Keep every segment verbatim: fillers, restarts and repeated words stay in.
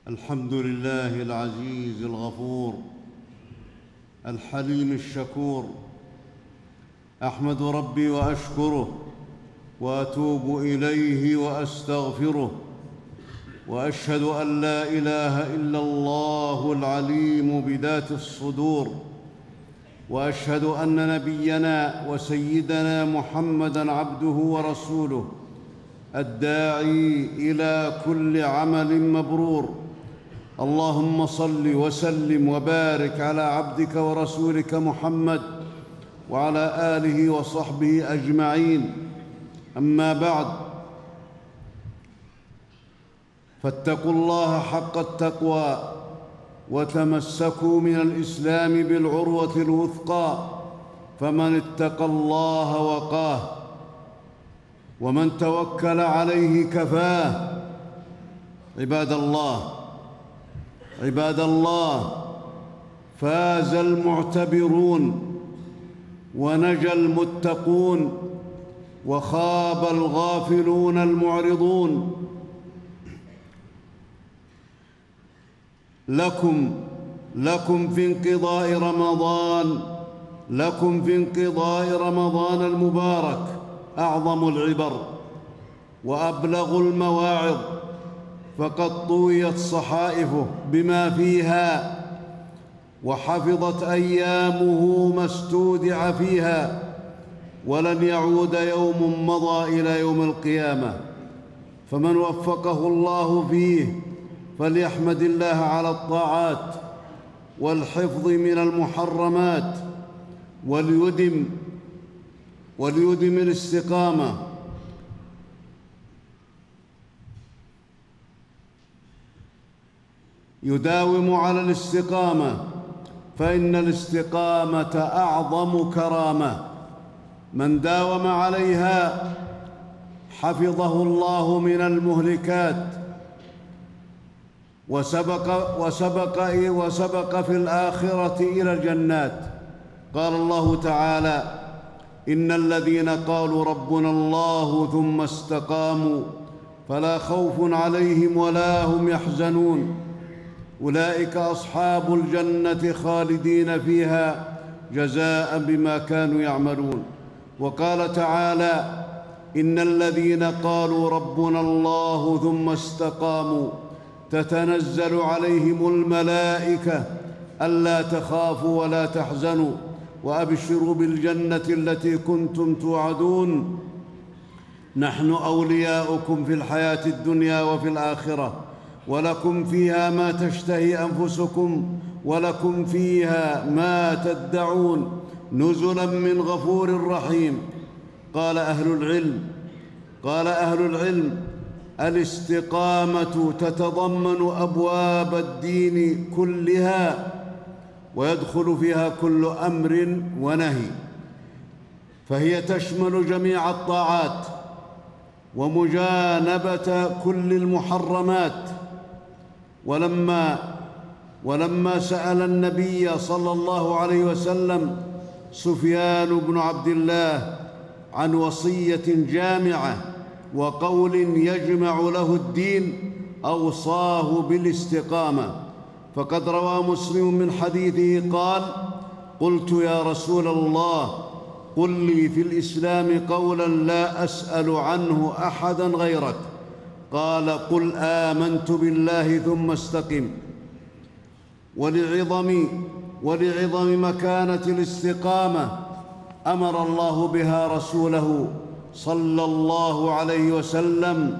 الحمد لله العزيز الغفور الحليم الشكور. أحمد ربي وأشكره وأتوب إليه وأستغفره، وأشهد أن لا إله إلا الله العليم بذات الصدور، وأشهد أن نبينا وسيدنا محمدًا عبده ورسوله الداعي إلى كل عمل مبرور. اللهم صل وسلم وبارك على عبدك ورسولك محمد وعلى آله وصحبه أجمعين. أما بعد، فاتقوا الله حق التقوى وتمسكوا من الإسلام بالعروة الوثقى، فمن اتقى الله وقاه، ومن توكل عليه كفاه. عباد الله عباد الله فاز المعتبرون ونجا المتقون وخاب الغافلون المعرضون. لكم لكم في انقضاء رمضان لكم في انقضاء رمضان المبارك أعظم العبر وأبلغ المواعظ، فقد طويت صحائفه بما فيها، وحفظت أيامه ما استودع فيها، ولن يعود يوم مضى إلى يوم القيامة. فمن وفقه الله فيه فليحمد الله على الطاعات والحفظ من المحرمات، وليدم وليدم الاستقامة. يداوم على الاستقامة، فإن الاستقامة أعظم كرامة. من داوم عليها حفظه الله من المهلكات، وسبق, وسبق, وسبق في الآخرة إلى الجنات. قال الله تعالى: إن الذين قالوا ربنا الله ثم استقاموا فلا خوف عليهم ولا هم يحزنون، أولئك أصحاب الجنة خالدين فيها جزاء بما كانوا يعملون. وقال تعالى: إن الذين قالوا ربنا الله ثم استقاموا تتنزل عليهم الملائكة ألا تخافوا ولا تحزنوا وأبشروا بالجنة التي كنتم توعدون، نحن أولياؤكم في الحياة الدنيا وفي الآخرة، ولكم فيها ما تشتهي أنفسكم ولكم فيها ما تدعون، نزلا من غفور رحيم. قال أهل العلم قال أهل العلم الاستقامة تتضمن أبواب الدين كلها، ويدخل فيها كل أمر ونهي، فهي تشمل جميع الطاعات ومجانبة كل المحرمات. ولما ولما سأل النبي صلى الله عليه وسلم سفيان بن عبد الله عن وصية جامعة وقول يجمع له الدين، أوصاه بالاستقامة. فقد روى مسلم من حديثه قال: قلت يا رسول الله قل لي في الإسلام قولا لا أسأل عنه أحدا غيرك. قال: قل آمنت بالله ثم استقم. ولعظم ولعظم مكانة الاستقامة أمر الله بها رسوله صلى الله عليه وسلم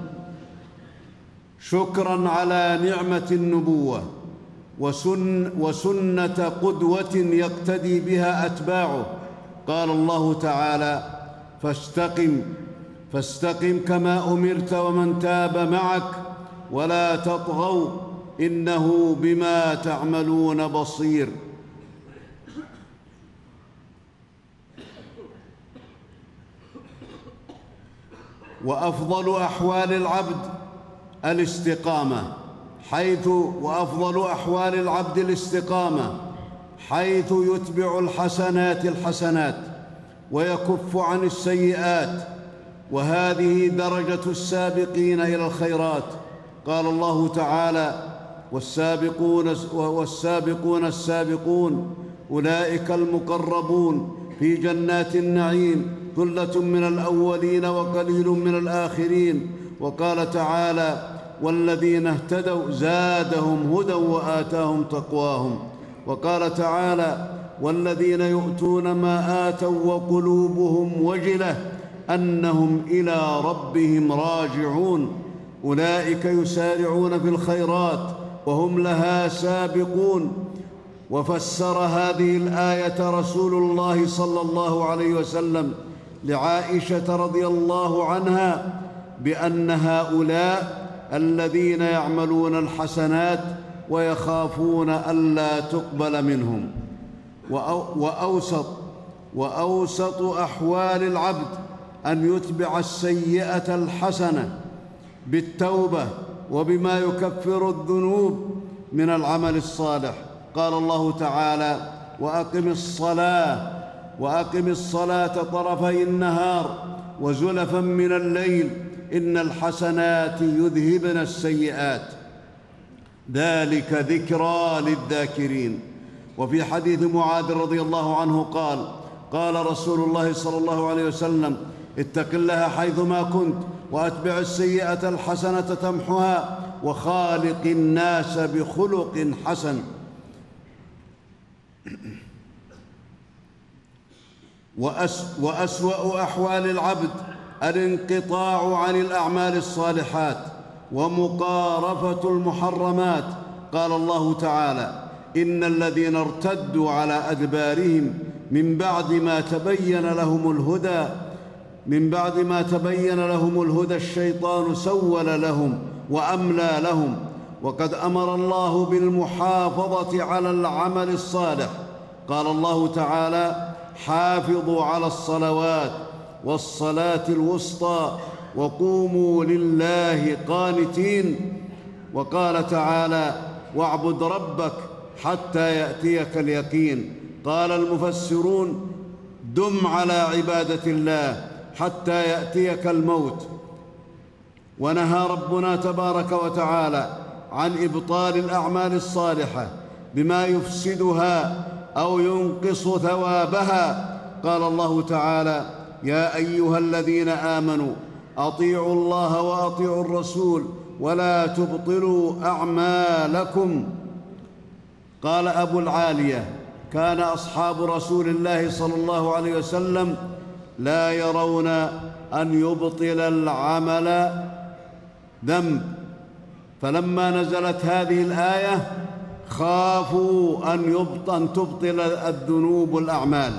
شكرا على نعمة النبوة وسن وسنة قدوة يقتدي بها أتباعه. قال الله تعالى: فاستقم فاستقم كما أمرت ومن تاب معك ولا تطغوا إنه بما تعملون بصير. وأفضل أحوال العبد الاستقامة حيث وأفضل أحوال العبد الاستقامة حيث يتبع الحسنات الحسنات ويكف عن السيئات، وهذه درجة السابقين إلى الخيرات. قال الله تعالى: والسابقون والسابقون السابقون أولئك المقربون في جنات النعيم ثلة من الأولين وقليل من الآخرين. وقال تعالى: والذين اهتدوا زادهم هدى وآتاهم تقواهم. وقال تعالى: والذين يؤتون ما آتوا وقلوبهم وجلة أنهم إلى ربهم راجعون أولئك يسارعون في الخيرات وهم لها سابقون. وفسر هذه الآية رسول الله صلى الله عليه وسلم لعائشة رضي الله عنها بأن هؤلاء الذين يعملون الحسنات ويخافون ألا تقبل منهم. وأوسط وأوسط أحوال العبد أن يتبع السيئة الحسنة بالتوبة وبما يكفر الذنوب من العمل الصالح. قال الله تعالى: وأقم الصلاة وأقم الصلاة طرفي النهار وزلفا من الليل إن الحسنات يذهبن السيئات ذلك ذكرى للذاكرين. وفي حديث معاذ رضي الله عنه قال: قال رسول الله صلى الله عليه وسلم: اتق الله حيثما كنت وأتبع السيئة الحسنة تمحها وخالق الناس بخلق حسن. وأسوأ أحوال العبد الانقطاع عن الأعمال الصالحات ومقارفة المحرمات. قال الله تعالى: إن الذين ارتدوا على أدبارهم من بعد ما تبين لهم الهدى من بعد ما تبين لهم الهدى الشيطان سول لهم وأملى لهم. وقد أمر الله بالمحافظة على العمل الصالح. قال الله تعالى: حافظوا على الصلوات والصلاة الوسطى وقوموا لله قانتين. وقال تعالى: واعبد ربك حتى يأتيك اليقين. قال المفسرون: دم على عبادة الله حتى يأتيك الموت. ونهى ربنا تبارك وتعالى عن إبطال الأعمال الصالحة بما يفسدها أو ينقص ثوابها. قال الله تعالى: يا أيها الذين آمنوا أطيعوا الله وأطيعوا الرسول ولا تبطلوا أعمالكم. قال أبو العالية: كان أصحاب رسول الله صلى الله عليه وسلم لا يرون أن يبطل العمل ذنب، فلما نزلت هذه الآية خافوا أن يبطل تبطل الذنوب الأعمال.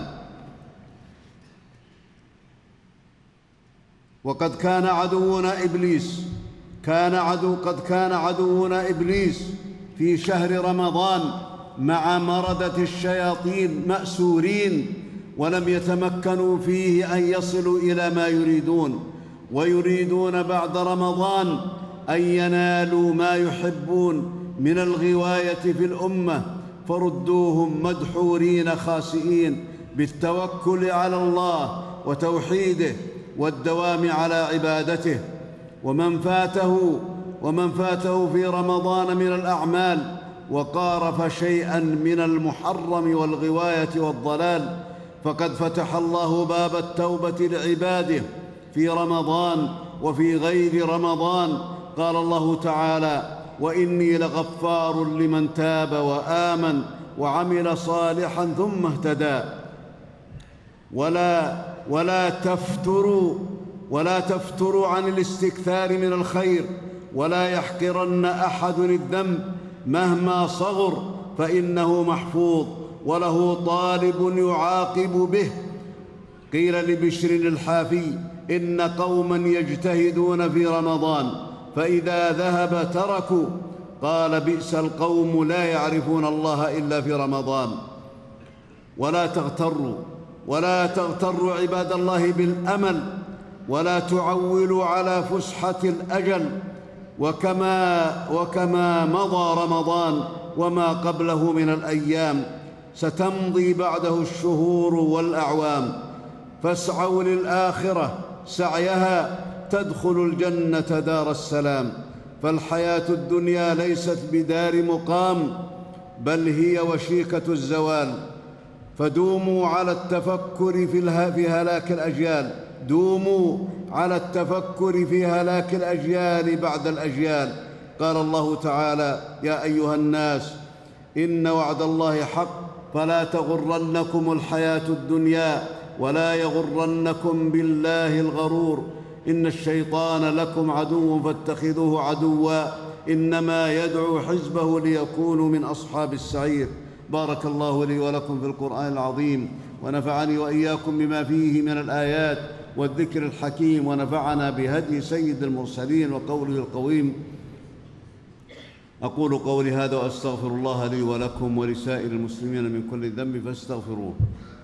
وقد كان عدونا إبليس كان عدو قد كان عدونا إبليس في شهر رمضان مع مردة الشياطين مأسورين، ولم يتمكنوا فيه أن يصلوا إلى ما يريدون، ويريدون بعد رمضان أن ينالوا ما يحبون من الغواية في الأمة، فردوهم مدحورين خاسئين بالتوكل على الله وتوحيده والدوام على عبادته. ومن فاته ومن فاته في رمضان من الأعمال وقارف شيئا من المحرم والغواية والضلال فقد فتح الله باب التوبة لعباده في رمضان وفي غير رمضان. قال الله تعالى: وإني لغفار لمن تاب وآمن وعمل صالحا ثم اهتدى. ولا ولا تفتروا ولا تفتروا عن الاستكثار من الخير، ولا يحقرن أحد الذنب مهما صغر فإنه محفوظ وله طالب يعاقب به. قيل لبشر الحافي: إن قوما يجتهدون في رمضان فإذا ذهب تركوا. قال: بئس القوم لا يعرفون الله إلا في رمضان. ولا تغتروا ولا تغتروا عباد الله بالأمل، ولا تعولوا على فسحة الأجل، وكما, وكما مضى رمضان وما قبله من الأيام ستمضي بعده الشهور والأعوام، فاسعوا للآخرة سعيها تدخل الجنة دار السلام. فالحياة الدنيا ليست بدار مقام، بل هي وشيكة الزوال. فدوموا على التفكر في هلاك الأجيال، دوموا على التفكر في هلاك الأجيال بعد الأجيال. قال الله تعالى: يا أيها الناس إن وعد الله حق فلا تغرنكم الحياة الدنيا ولا يغرنكم بالله الغرور، إن الشيطان لكم عدو فاتخذوه عدوا إنما يدعو حزبه ليكونوا من أصحاب السعير. بارك الله لي ولكم في القرآن العظيم، ونفعني وإياكم بما فيه من الآيات والذكر الحكيم، ونفعنا بهدي سيد المرسلين وقوله القويم. أقول قولي هذا وأستغفر الله لي ولكم ولسائر المسلمين من كل ذنب فاستغفروه.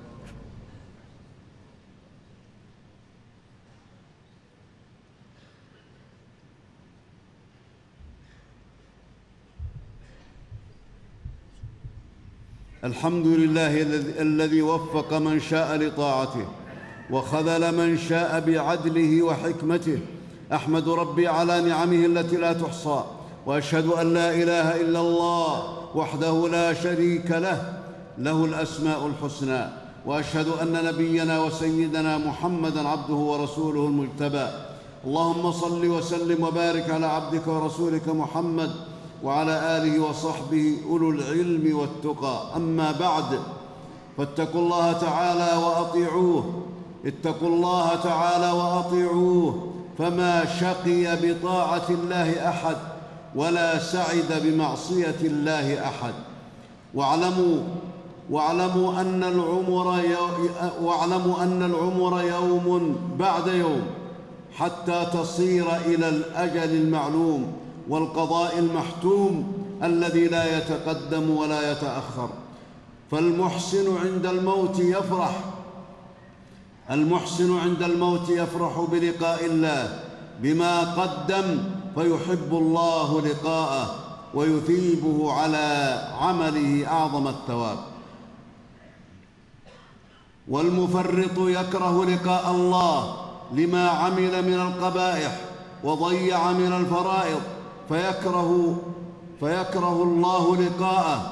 الحمد لله الذي وفق من شاء لطاعته وخذل من شاء بعدله وحكمته. أحمد ربي على نعمه التي لا تحصى، وأشهد أن لا إله إلا الله وحده لا شريك له، له الأسماء الحسنى. وأشهد أن نبينا وسيدنا محمدًا عبده ورسوله المجتبى. اللهم صل وسلم وبارك على عبدك ورسولك محمد وعلى آله وصحبه أولو العلم والتقى. أما بعد، فاتقوا الله تعالى وأطيعوه، اتقوا الله تعالى وأطيعوه، فما شقي بطاعة الله أحد ولا سعد بمعصية الله أحد. واعلموا واعلموا أن العمر واعلموا أن العمر يوم بعد يوم حتى تصير إلى الأجل المعلوم والقضاء المحتوم الذي لا يتقدم ولا يتأخر. فالمحسن عند الموت يفرح المحسن عند الموت يفرح بلقاء الله بما قدم، فيحب الله لقاءه ويثيبه على عمله أعظم الثواب. والمفرط يكره لقاء الله لما عمل من القبائح وضيع من الفرائض، فيكره فيكره الله لقاءه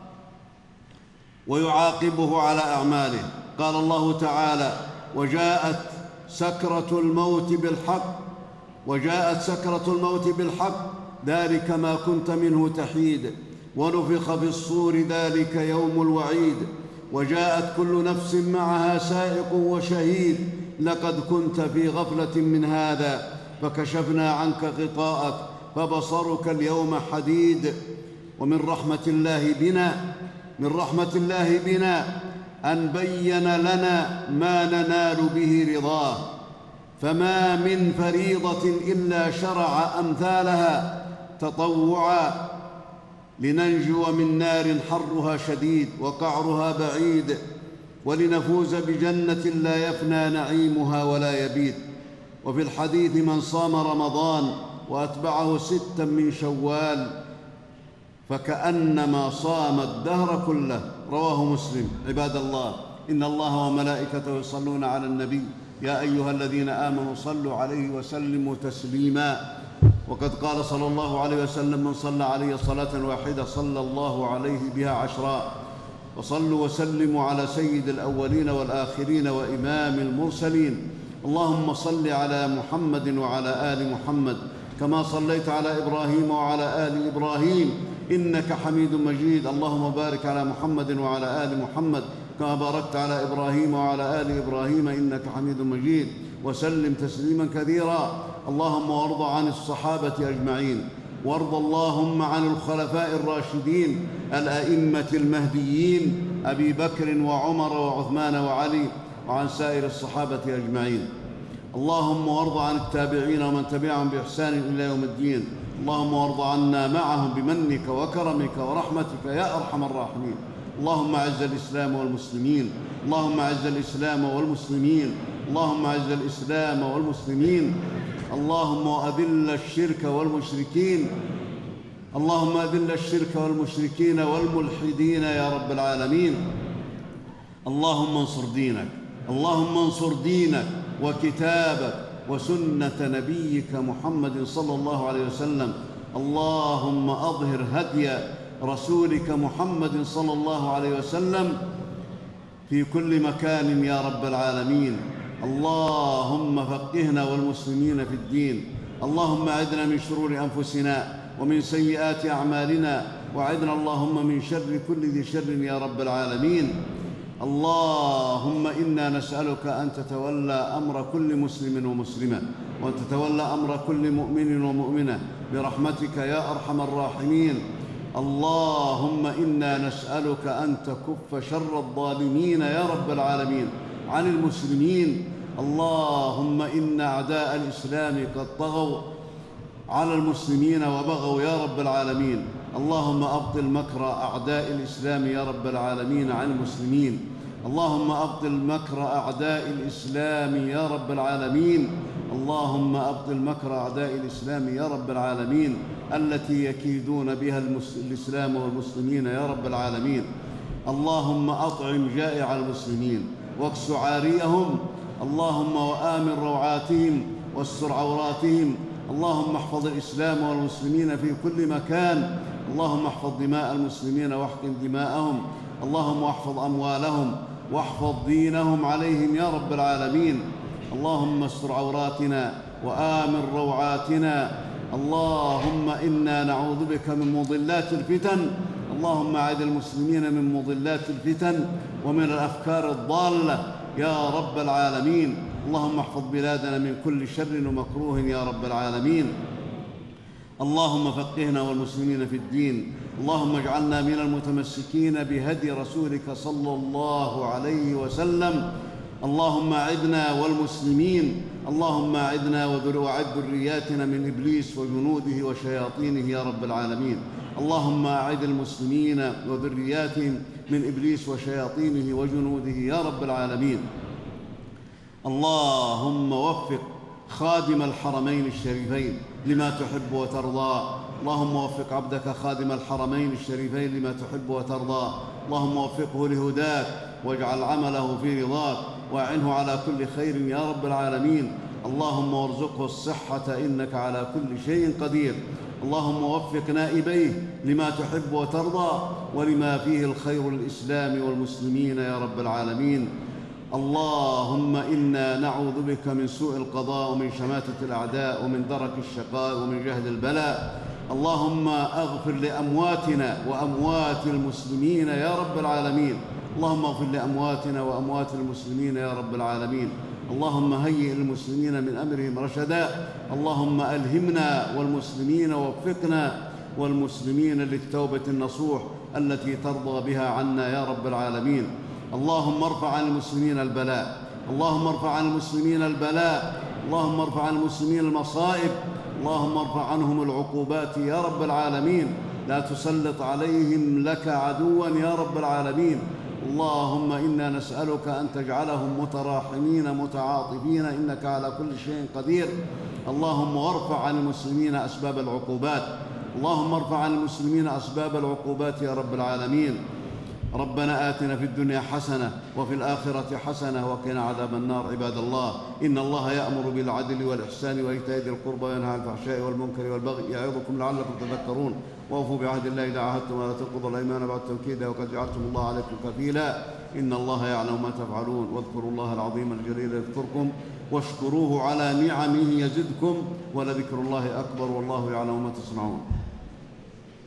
ويعاقبه على أعماله. قال الله تعالى: وجاءت سكرة الموت بالحق وجاءت سكرة الموت بالحق ذلك ما كنت منه تحيد، ونفخ في الصور ذلك يوم الوعيد، وجاءت كل نفس معها سائق وشهيد، لقد كنت في غفلة من هذا فكشفنا عنك غطاءك فبصرك اليوم حديد. ومن رحمة الله بنا من رحمة الله بنا أن بين لنا ما ننال به رضاه، فما من فريضة إلا شرع أمثالها تطوعا لننجو من نار حرها شديد وقعرها بعيد، ولنفوز بجنة لا يفنى نعيمها ولا يبيد. وفي الحديث: من صام رمضان وأتبعه ستا من شوال فكأنما صام الدهر كله. رواه مسلم. عباد الله، إن الله وملائكته يصلون على النبي، يا أيها الذين آمنوا صلوا عليه وسلموا تسليما. وقد قال صلى الله عليه وسلم: من صلى علي صلاة واحدة صلى الله عليه بها عشرا. وصلوا وسلموا على سيد الأولين والآخرين وإمام المرسلين. اللهم صل على محمد وعلى آل محمد كما صليت على إبراهيم وعلى آل إبراهيم إنك حميد مجيد. اللهم بارك على محمد وعلى آل محمد كما باركت على إبراهيم وعلى آل إبراهيم إنك حميد مجيد، وسلم تسليما كثيرا. اللهم وارض عن الصحابة أجمعين، وارض اللهم عن الخلفاء الراشدين الأئمة المهديين أبي بكر وعمر وعثمان وعلي، وعن سائر الصحابة أجمعين. اللهم وارض عن التابعين ومن تبعهم بإحسان إلى يوم الدين. اللهم وارض عنا معهم بمنك وكرمك ورحمتك يا أرحم الراحمين. اللهم أعز الإسلام والمسلمين اللهم أعز الإسلام والمسلمين اللهم أعز الإسلام والمسلمين اللهم أذل الشرك والمشركين اللهم أذل الشرك والمشركين والملحدين يا رب العالمين. اللهم انصر دينك اللهم انصر دينك وكتابك وسنة نبيك محمد صلى الله عليه وسلم. اللهم أظهر هدي رسولك محمد صلى الله عليه وسلم في كل مكان يا رب العالمين. اللهم فقهنا والمسلمين في الدين. اللهم أعذنا من شرور أنفسنا ومن سيئات أعمالنا، وأعذنا اللهم من شر كل ذي شر يا رب العالمين. اللهم إنا نسألك أن تتولى أمر كل مسلم ومسلمة، وأن تتولى أمر كل مؤمن ومؤمنة برحمتك يا أرحم الراحمين. اللهم إنا نسألك أن تكف شر الظالمين يا رب العالمين عن المسلمين. اللهم إن أعداء الإسلام قد طغوا على المسلمين وبغوا يا رب العالمين. اللهم أبطل مكر أعداء الإسلام يا رب العالمين عن المسلمين. اللهم أبطل مكر أعداء الإسلام يا رب العالمين. اللهم أبطل مكر أعداء الإسلام يا رب العالمين التي يكيدون بها الإسلام والمسلمين يا رب العالمين. اللهم أطعم جائع المسلمين واكس عاريهم. اللهم وآمن روعاتهم واستر عوراتهم. اللهم احفظ الإسلام والمسلمين في كل مكان. اللهم احفظ دماء المسلمين واحقن دماءهم. اللهم احفظ أموالهم واحفظ دينهم عليهم يا رب العالمين. اللهم استر عوراتنا وآمن روعاتنا. اللهم إنا نعوذ بك من مضلات الفتن. اللهم أعذ المسلمين من مضلات الفتن ومن الأفكار الضالة يا رب العالمين. اللهم احفظ بلادنا من كل شر ومكروه يا رب العالمين. اللهم فقهنا والمسلمين في الدين. اللهم اجعلنا من المتمسكين بهدي رسولك صلى الله عليه وسلم. اللهم أعذنا والمسلمين. اللهم أعذنا وأعذ ذرياتنا من إبليس وجنوده وشياطينه يا رب العالمين. اللهم أعذ المسلمين وذرياتهم من إبليس وشياطينه وجنوده يا رب العالمين. اللهم وفق خادم الحرمين الشريفين لما تحب وترضى. اللهم وفق عبدك خادم الحرمين الشريفين لما تحب وترضى. اللهم وفقه لهداك واجعل عمله في رضاك، واعنه على كل خير يا رب العالمين. اللهم وارزقه الصحة إنك على كل شيء قدير. اللهم وفق نائبيه لما تحب وترضى ولما فيه الخير للإسلام والمسلمين يا رب العالمين. اللهم إنا نعوذ بك من سوء القضاء ومن شماتة الأعداء ومن درك الشقاء ومن جهد البلاء. اللهم اغفر لأمواتنا وأموات المسلمين يا رب العالمين. اللهم اغفر لأمواتنا وأموات المسلمين يا رب العالمين. اللهم هيئ المسلمين من أمرهم رشدا. اللهم ألهمنا والمسلمين ووفقنا والمسلمين للتوبة النصوح التي ترضى بها عنا يا رب العالمين. اللهم ارفع عن المسلمين البلاء. اللهم ارفع عن المسلمين البلاء. اللهم ارفع عن المسلمين المصائب. اللهم ارفع عنهم العقوبات يا رب العالمين. لا تسلط عليهم لك عدوا يا رب العالمين. اللهم إنا نسألك أن تجعلهم متراحمين متعاطفين إنك على كل شيء قدير. اللهم وارفع عن المسلمين أسباب العقوبات. اللهم ارفع عن المسلمين أسباب العقوبات يا رب العالمين. ربنا آتنا في الدنيا حسنة وفي الآخرة حسنة وقنا عذاب النار. عباد الله، إن الله يأمر بالعدل والإحسان وإيتاء ذي القربى وينهى عن الفحشاء والمنكر والبغي يعظكم لعلكم تذكرون. وأوفوا بعهد الله إذا عاهدتم ولا تنقضوا الأيمان بعد توكيدها وقد جعلتم الله عليكم كفيلا. إن الله يعلم ما تفعلون. واذكروا الله العظيم الجليل يذكركم واشكروه على نعمه يزدكم ولذكر الله أكبر والله يعلم ما تصنعون.